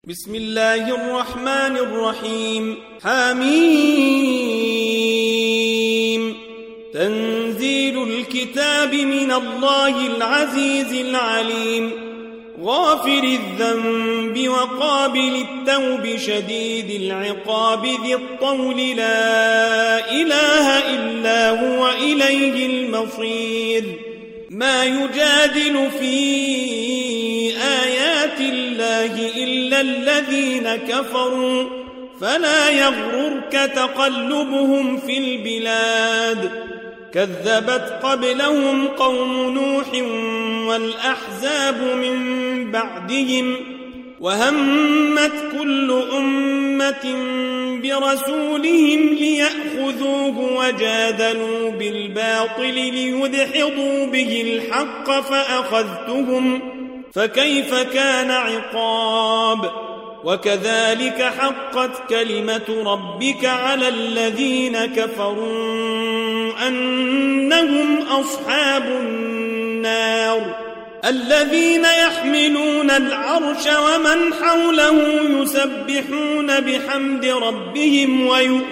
بسم الله الرحمن الرحيم حميم تنزيل الكتاب من الله العزيز العليم غافر الذنب وقابل التوب شديد العقاب ذي الطول لا إله إلا هو إليه المصير ما يجادل في آيات الله إلا الذين كفروا فلا يغررك تقلبهم في البلاد كذبت قبلهم قوم نوح والأحزاب من بعدهم وهمت كل أمة برسولهم ليأخذوه وجادلوا بالباطل ليدحضوا به الحق فأخذتهم فكيف كان عقاب وكذلك حقت كلمة ربك على الذين كفروا أنهم أصحاب النار الذين يحملون العرش ومن حوله يسبحون بحمد ربهم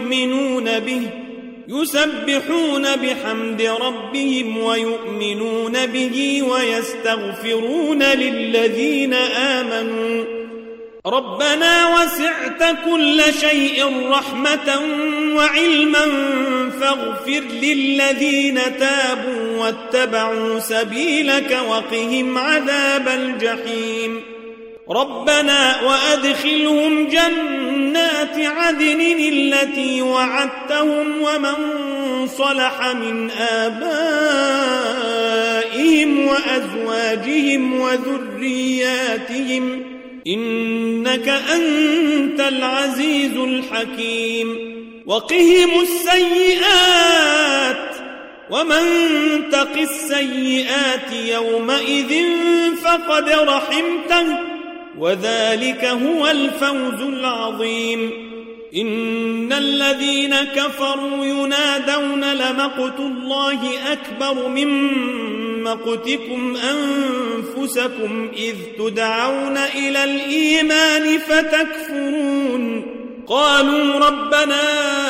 ويؤمنون به ويستغفرون للذين آمنوا ربنا وسعت كل شيء رحمة وعلما فاغفر للذين تابوا واتبعوا سبيلك وقهم عذاب الجحيم ربنا وأدخلهم جنات عدن التي وعدتهم ومن صلح من آبائهم وأزواجهم وذرياتهم إنك أنت العزيز الحكيم وقهم السيئات ومن تق السيئات يومئذ فقد رحمته وذلك هو الفوز العظيم إن الذين كفروا ينادون لمقت الله أكبر من مقتكم أنفسكم إذ تدعون إلى الإيمان فتكفرون قالوا ربنا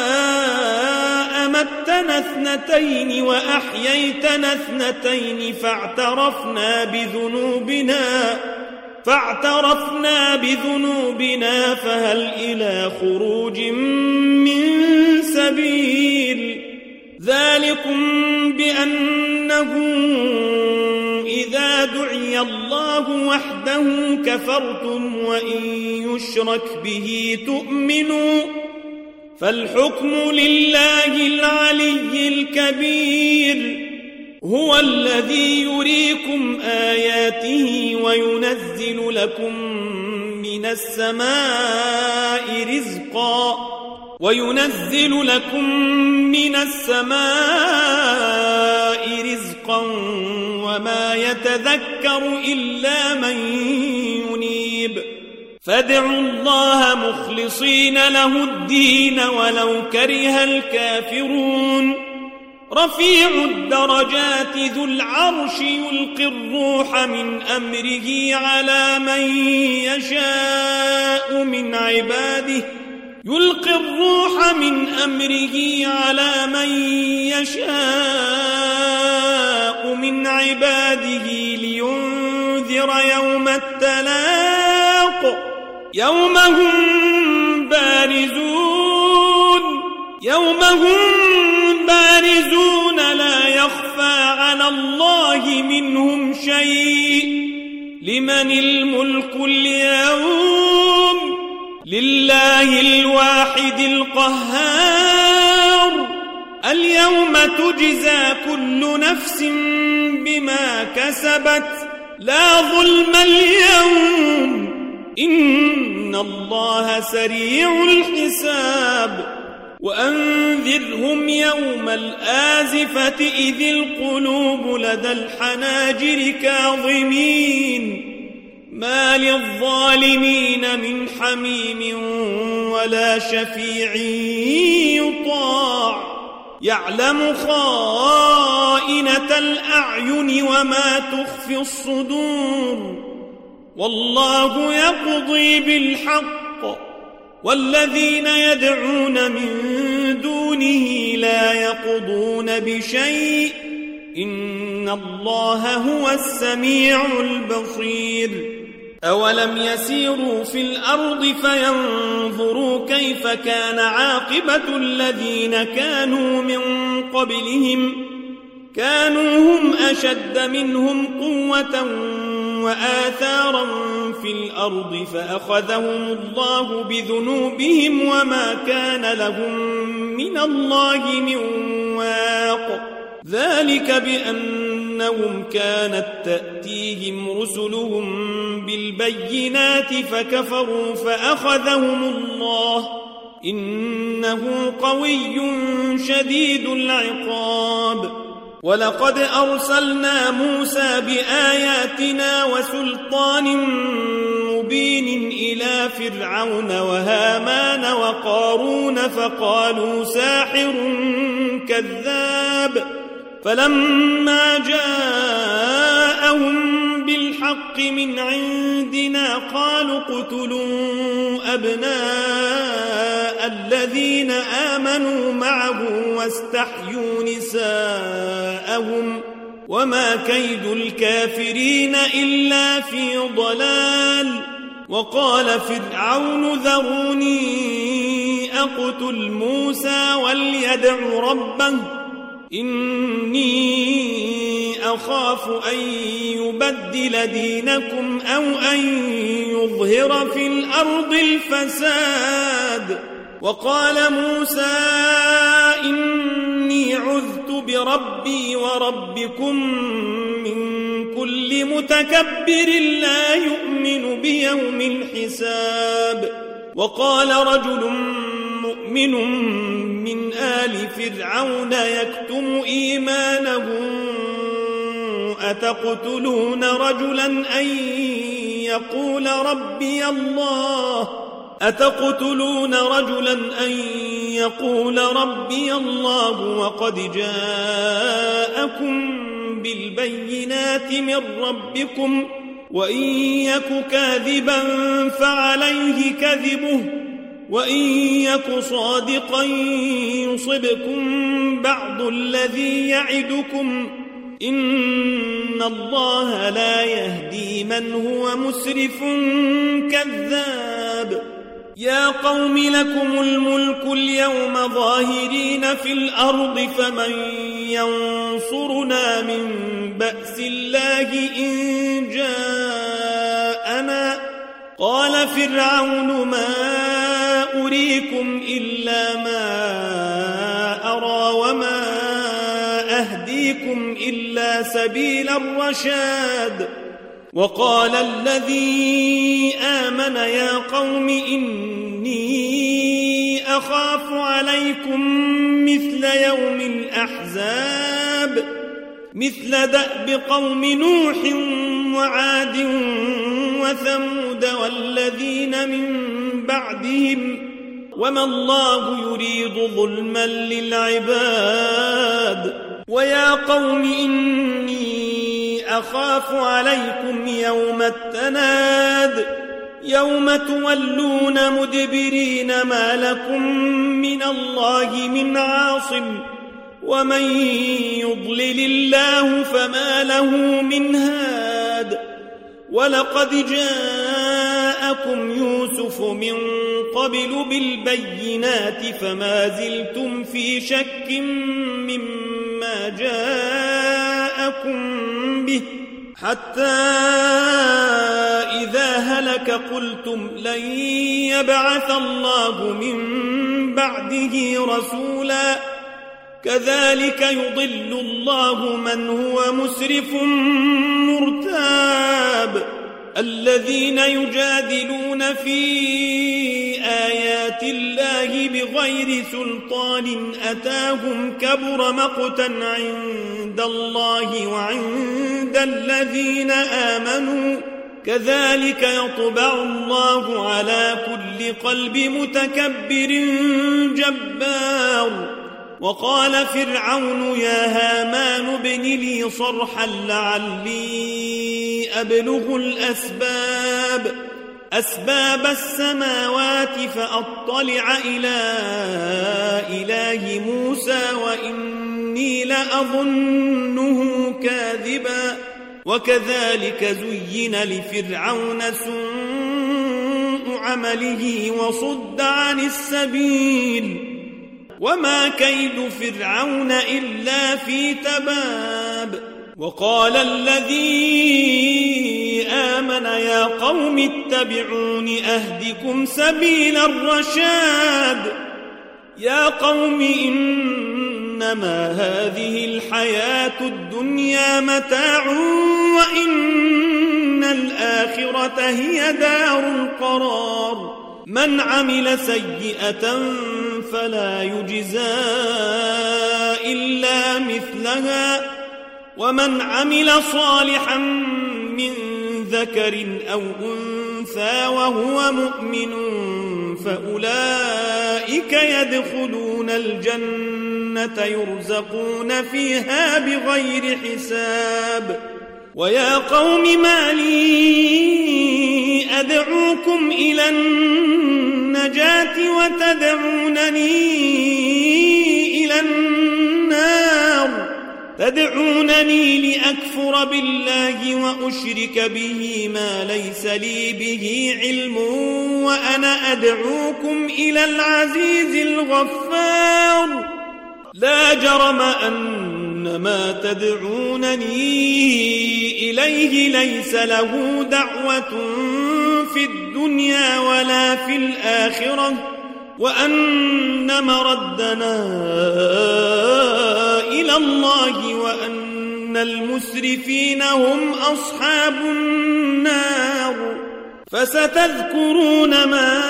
أمتنا اثنتين وأحييتنا اثنتين فاعترفنا بذنوبنا فهل إلى خروج من سبيل ذلكم بأنه إذا دعي الله وحده كفرتم وإن يشرك به تؤمنوا فالحكم لله العلي الكبير هو الذي يريكم آياته وينزل لكم من السماء رزقا وما يتذكر إلا من ينيب فادعوا الله مخلصين له الدين ولو كره الكافرون رفيع الدرجات ذو العرش يلقي الروح من أمره على من يشاء من عباده لينذر يوم التلاق يوم هم بارزون لا يخفى على الله منهم شيء لمن الملك اليوم لله الواحد القهار اليوم تجزى كل نفس بما كسبت لا ظلم اليوم إن الله سريع الحساب وأنذرهم يوم الآزفة إذ القلوب لدى الحناجر كاظمين ما للظالمين من حميم ولا شفيع يطاع يعلم خائنة الأعين وما تخفي الصدور والله يقضي بالحق والذين يدعون من دونه لا يقضون بشيء إن الله هو السميع البصير أولم يسيروا في الأرض فينظروا كيف كان عاقبة الذين كانوا من قبلهم كانوا هم أشد منهم قوة وآثارا في الأرض فأخذهم الله بذنوبهم وما كان لهم من الله من واق ذلك بأنهم كانت تأتيهم رسلهم بالبينات فكفروا فأخذهم الله إنه قوي شديد العقاب ولقد أرسلنا موسى بآياتنا وسلطان مبين إلى فرعون وهامان وقارون فقالوا ساحر كذاب فلما جاءهم بالحق من عندنا قالوا اقتلوا أبناء الذين آمنوا معه واستحيوا نساءهم وما كيد الكافرين إلا في ضلال وقال فرعون ذروني أقتل موسى وليدع ربه إني أخاف أن يبدل دينكم أو أن يظهر في الأرض الفساد وقال موسى إني عذت بربي وربكم من كل متكبر لا يؤمن بيوم الحساب وقال رجل مؤمن من آل فرعون يكتم إيمانه أتقتلون رجلا أن يقول ربي الله وقد جاءكم بالبينات من ربكم وإن يك كاذبا فعليه كذبه وإن يك صادقا يصبكم بعض الذي يعدكم إن الله لا يهدي من هو مسرف كذاب يا قوم لكم الملك اليوم ظاهرين في الأرض فمن ينصرنا من بأس الله إن جاءنا قال فرعون ما أريكم إلا ما أرى وما أهديكم إلا سبيل الرشاد وقال الذي آمن يا قوم إني أخاف عليكم مثل يوم الأحزاب مثل دأب قوم نوح وعاد وثمود والذين من بعدهم وما الله يريد ظلما للعباد ويا قوم إني أخاف عليكم يوم التناد يوم تولون مدبرين ما لكم من الله من عاصم ومن يضلل الله فما له من هاد ولقد جاءكم يوسف من قبل بالبينات فما زلتم في شك مما جاءكم به حتى إذا هلك قلتم لن يبعث الله من بعده رسولا كذلك يضل الله من هو مسرف مرتاب الذين يجادلون في آيات الله بغير سلطان أتاهم كبر مقتا عند الله وعند الذين آمنوا كذلك يطبع الله على كل قلب متكبر جبار وقال فرعون يا هامان ابن لي صرحا لعلي أبلغ أسباب السماوات فأطلع إلى إله موسى وإني لأظنه كاذبا وكذلك زين لفرعون سوء عمله وصد عن السبيل وما كيد فرعون إلا في تباب وقال الذي آمن يا قوم اتبعون أهدكم سبيل الرشاد يا قوم إنما هذه الحياة الدنيا متاع وإن الآخرة هي دار القرار من عمل سيئة فلا يجزى إلا مثلها ومن عمل صالحا من ذكر أو أنثى وهو مؤمن فأولئك يدخلون الجنة يرزقون فيها بغير حساب ويا قوم ما لي أدعوكم إلى النجاة وتدعونني إلى النار تدعونني لأكفر بالله وأشرك به ما ليس لي به علم وأنا أدعوكم إلى العزيز الغفار لا جرم أن ما تدعونني إليه ليس له دعوة في الدنيا ولا في الآخرة وأن مردنا إلى الله وأن المسرفين هم أصحاب النار فستذكرون ما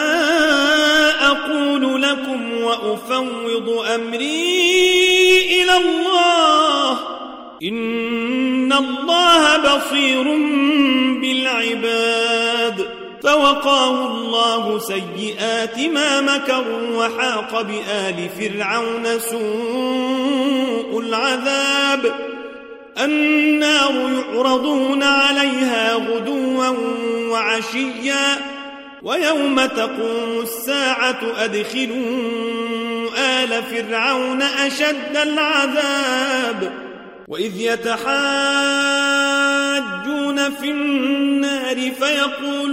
أقول لكم وأفوض أمري إلى الله إن الله بصير بالعباد فوقاه الله سيئات ما مكروا وحاق بآل فرعون سوء العذاب النار يعرضون عليها غدوا وعشيا ويوم تقوم الساعة أدخلوا آل فرعون أشد العذاب وإذ يتحاجون في النار فيقول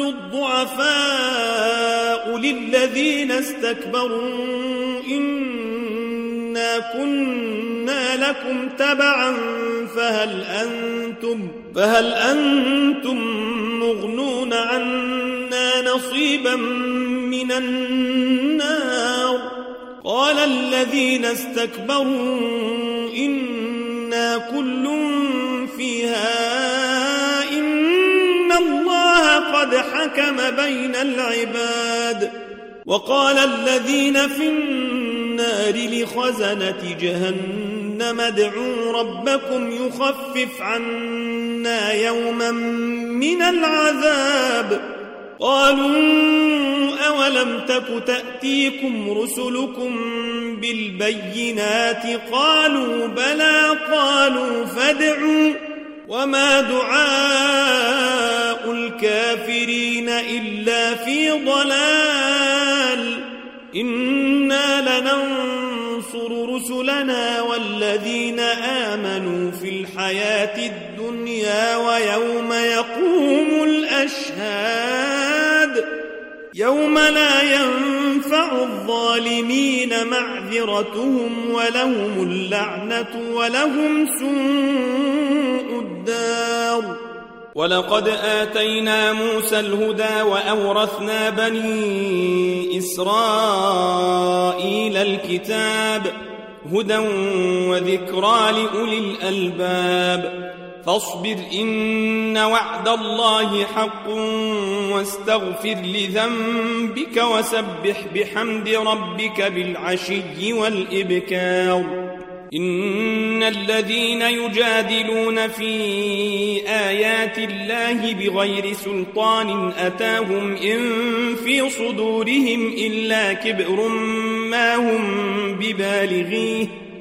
الضعفاء للذين استكبروا إنا كنا لكم تبعا فهل أنتم مغنون عنا نصيبا من النار قال الذين استكبروا إنا كل فيها إن الله قد حكم بين العباد وقال الذين في النار لخزنة جهنم ادعوا ربكم يخفف عنا يوما من العذاب قالوا أولم تك تأتيكم رسلكم بالبينات قالوا بلى قالوا فادعوا وما دعاء الكافرين إلا في ضلال إنا لننصر رسلنا والذين آمنوا في الحياة الدنيا ويوم يقوم الأشهاد يوم لا ينفع الظالمين معذرتهم ولهم اللعنة ولهم سوء الدار ولقد آتينا موسى الهدى وأورثنا بني إسرائيل الكتاب هدى وذكرى لأولي الألباب فاصبر إن وعد الله حق واستغفر لذنبك وسبح بحمد ربك بالعشي والإبكار إن الذين يجادلون في آيات الله بغير سلطان أتاهم إن في صدورهم إلا كبر ما هم ببالغيه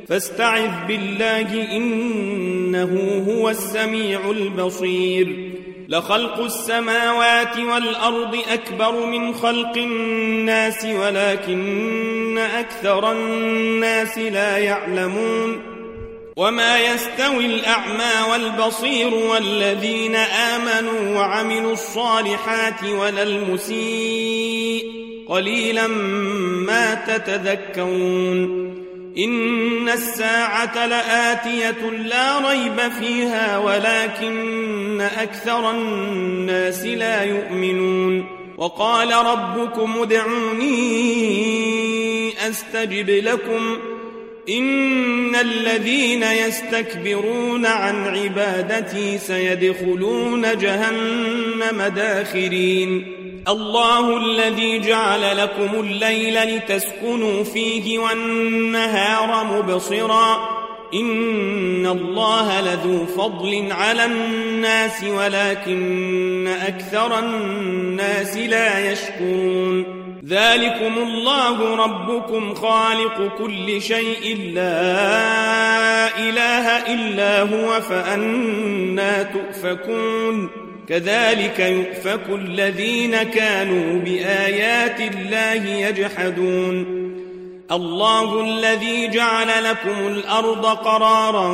فاستعذ بالله إنه هو السميع البصير لخلق السماوات والأرض أكبر من خلق الناس ولكن أكثر الناس لا يعلمون وما يستوي الأعمى والبصير والذين آمنوا وعملوا الصالحات ولا المسيء قليلا ما تتذكرون إن الساعة لآتية لا ريب فيها ولكن أكثر الناس لا يؤمنون وقال ربكم ادعوني أستجب لكم إن الذين يستكبرون عن عبادتي سيدخلون جهنم داخرين الله الذي جعل لكم الليل لتسكنوا فيه والنهار مبصرا إن الله لذو فضل على الناس ولكن أكثر الناس لا يشكرون ذلكم الله ربكم خالق كل شيء لا إله إلا هو فأنى تؤفكون كذلك يؤفك الذين كانوا بآيات الله يجحدون الله الذي جعل لكم الأرض قرارا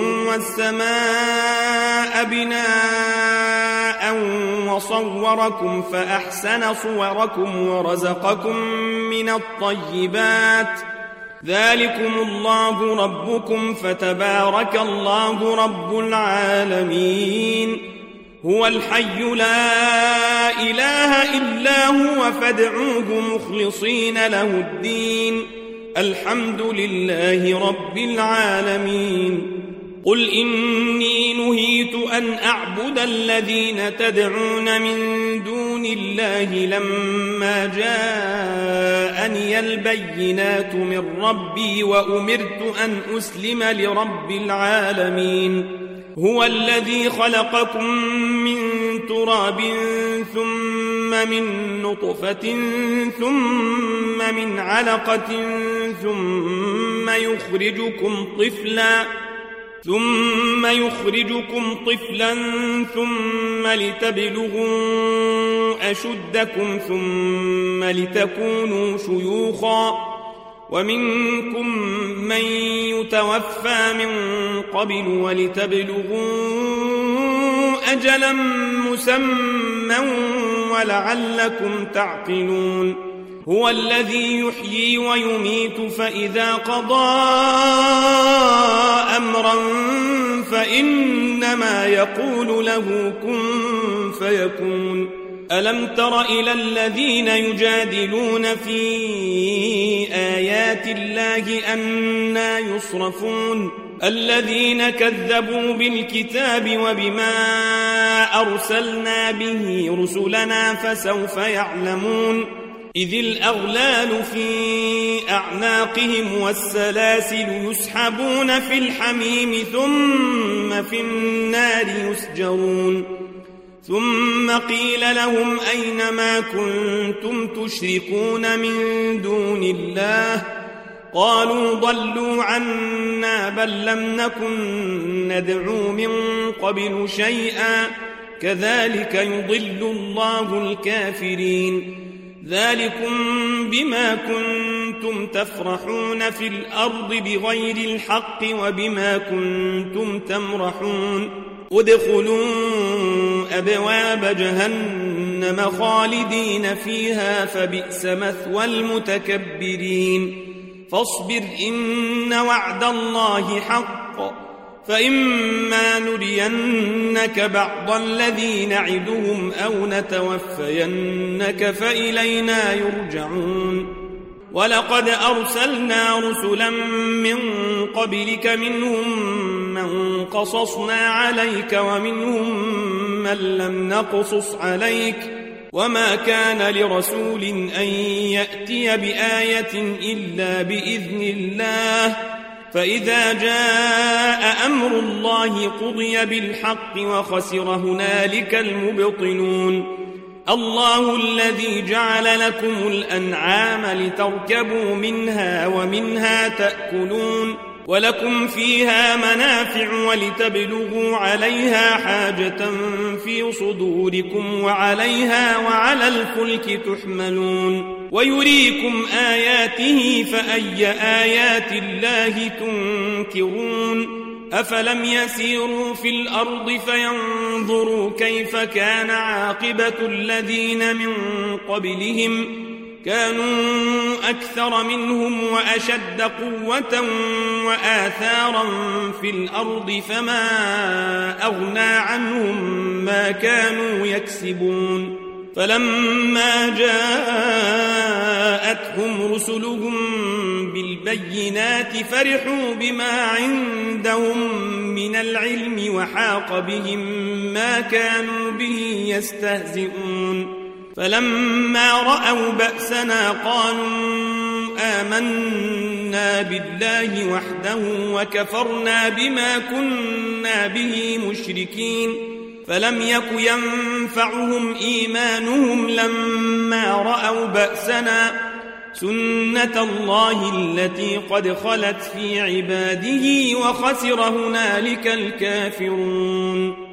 والسماء بناء وصوركم فأحسن صوركم ورزقكم من الطيبات ذلكم الله ربكم فتبارك الله رب العالمين هو الحي لا إله إلا هو فادعوه مخلصين له الدين الحمد لله رب العالمين قل إني نهيت أن أعبد الذين تدعون من دون الله لما جاءني البينات من ربي وأمرت أن أسلم لرب العالمين هو الذي خلقكم من تراب ثم من نطفة ثم من علقة ثم يخرجكم طفلا ثم لتبلغوا أشدكم ثم لتكونوا شيوخا ومنكم من يتوفى من قبل ولتبلغوا أجلا مسمى ولعلكم تعقلون هو الذي يحيي ويميت فإذا قضى أمرا فإنما يقول له كن فيكون ألم تر إلى الذين يجادلون في آيات الله أنى يصرفون الذين كذبوا بالكتاب وبما أرسلنا به رسلنا فسوف يعلمون إذ الأغلال في أعناقهم والسلاسل يسحبون في الحميم ثم في النار يسجرون ثم قيل لهم أين ما كنتم تشركون من دون الله قالوا ضلوا عنا بل لم نكن ندعو من قبل شيئا كذلك يضل الله الكافرين ذلكم بما كنتم تفرحون في الأرض بغير الحق وبما كنتم تمرحون ادخلوا أبواب جهنم خالدين فيها فبئس مثوى المتكبرين فاصبر إن وعد الله حق فإما نرينك بعض الذي نعدهم أو نتوفينك فإلينا يرجعون ولقد أرسلنا رسلا من قبلك منهم من قصصنا عليك ومنهم من لم نقصص عليك وما كان لرسول أن يأتي بآية إلا بإذن الله فإذا جاء أمر الله قضي بالحق وخسر هنالك المبطلون الله الذي جعل لكم الأنعام لتركبوا منها ومنها تأكلون ولكم فيها منافع ولتبلغوا عليها حاجة في صدوركم وعليها وعلى الفلك تحملون ويريكم آياته فأي آيات الله تنكرون أفلم يسيروا في الأرض فينظروا كيف كان عاقبة الذين من قبلهم كانوا أكثر منهم وأشد قوة وآثارا في الأرض فما أغنى عنهم ما كانوا يكسبون فلما جاءتهم رسلهم بالبينات فرحوا بما عندهم من العلم وحاق بهم ما كانوا به يستهزئون فلما رأوا بأسنا قالوا آمنا بالله وحده وكفرنا بما كنا به مشركين فلم يك ينفعهم إيمانهم لما رأوا بأسنا سنة الله التي قد خلت في عباده وخسر هنالك الكافرون